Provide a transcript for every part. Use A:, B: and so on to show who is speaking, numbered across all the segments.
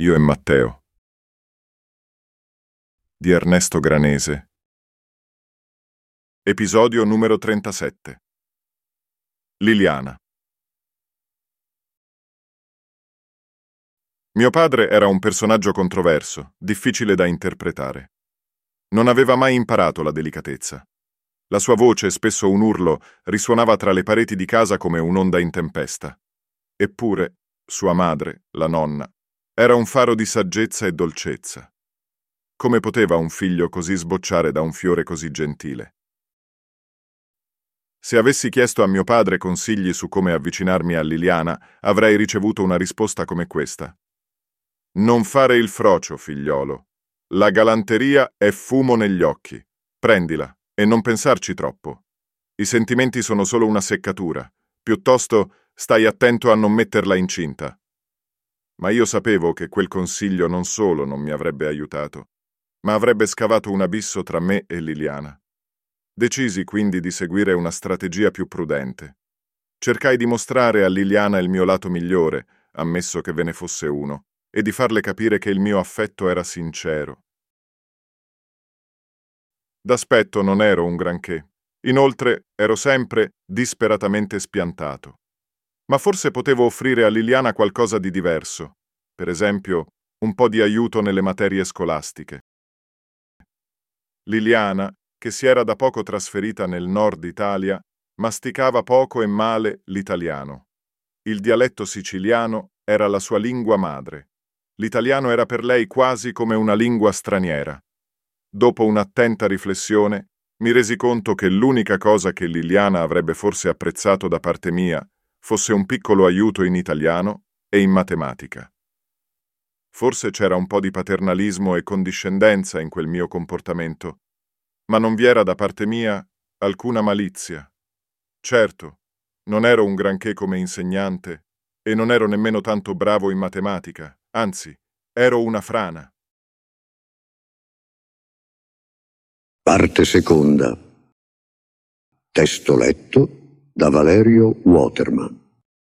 A: Io e Matteo di Ernesto Granese. Episodio numero 37. Liliana. Mio padre era un personaggio controverso, difficile da interpretare. Non aveva mai imparato la delicatezza. La sua voce, spesso un urlo, risuonava tra le pareti di casa come un'onda in tempesta. Eppure, sua madre, la nonna, era un faro di saggezza e dolcezza. Come poteva un figlio così sbocciare da un fiore così gentile? Se avessi chiesto a mio padre consigli su come avvicinarmi a Liliana, avrei ricevuto una risposta come questa. Non fare il frocio, figliolo. La galanteria è fumo negli occhi. Prendila e non pensarci troppo. I sentimenti sono solo una seccatura. Piuttosto stai attento a non metterla incinta. Ma io sapevo che quel consiglio non solo non mi avrebbe aiutato, ma avrebbe scavato un abisso tra me e Liliana. Decisi quindi di seguire una strategia più prudente. Cercai di mostrare a Liliana il mio lato migliore, ammesso che ve ne fosse uno, e di farle capire che il mio affetto era sincero. D'aspetto non ero un granché. Inoltre ero sempre disperatamente spiantato. Ma forse potevo offrire a Liliana qualcosa di diverso, per esempio un po' di aiuto nelle materie scolastiche. Liliana, che si era da poco trasferita nel nord Italia, masticava poco e male l'italiano. Il dialetto siciliano era la sua lingua madre. L'italiano era per lei quasi come una lingua straniera. Dopo un'attenta riflessione, mi resi conto che l'unica cosa che Liliana avrebbe forse apprezzato da parte mia fosse un piccolo aiuto in italiano e in matematica. Forse c'era un po' di paternalismo e condiscendenza in quel mio comportamento, ma non vi era da parte mia alcuna malizia. Certo, non ero un granché come insegnante e non ero nemmeno tanto bravo in matematica, anzi, ero una frana.
B: Parte seconda. Testo letto da Valerio Waterman.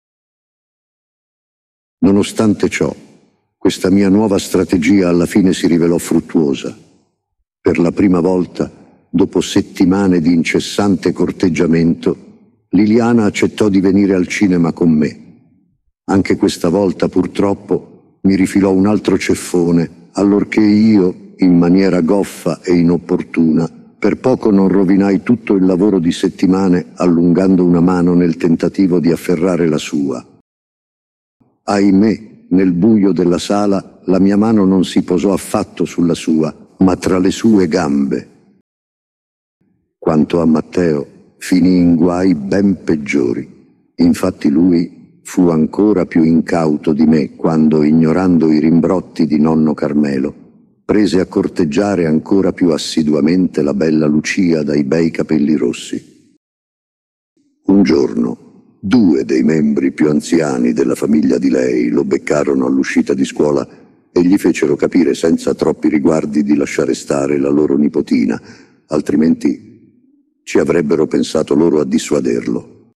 B: Nonostante ciò, questa mia nuova strategia alla fine si rivelò fruttuosa. Per la prima volta, dopo settimane di incessante corteggiamento, Liliana accettò di venire al cinema con me. Anche questa volta, purtroppo, mi rifilò un altro ceffone, allorché io, in maniera goffa e inopportuna, per poco non rovinai tutto il lavoro di settimane allungando una mano nel tentativo di afferrare la sua. Ahimè, nel buio della sala, la mia mano non si posò affatto sulla sua, ma tra le sue gambe. Quanto a Matteo, finì in guai ben peggiori. Infatti lui fu ancora più incauto di me quando, ignorando i rimbrotti di nonno Carmelo, prese a corteggiare ancora più assiduamente la bella Lucia dai bei capelli rossi. Un giorno, 2 dei membri più anziani della famiglia di lei lo beccarono all'uscita di scuola e gli fecero capire senza troppi riguardi di lasciare stare la loro nipotina, altrimenti ci avrebbero pensato loro a dissuaderlo.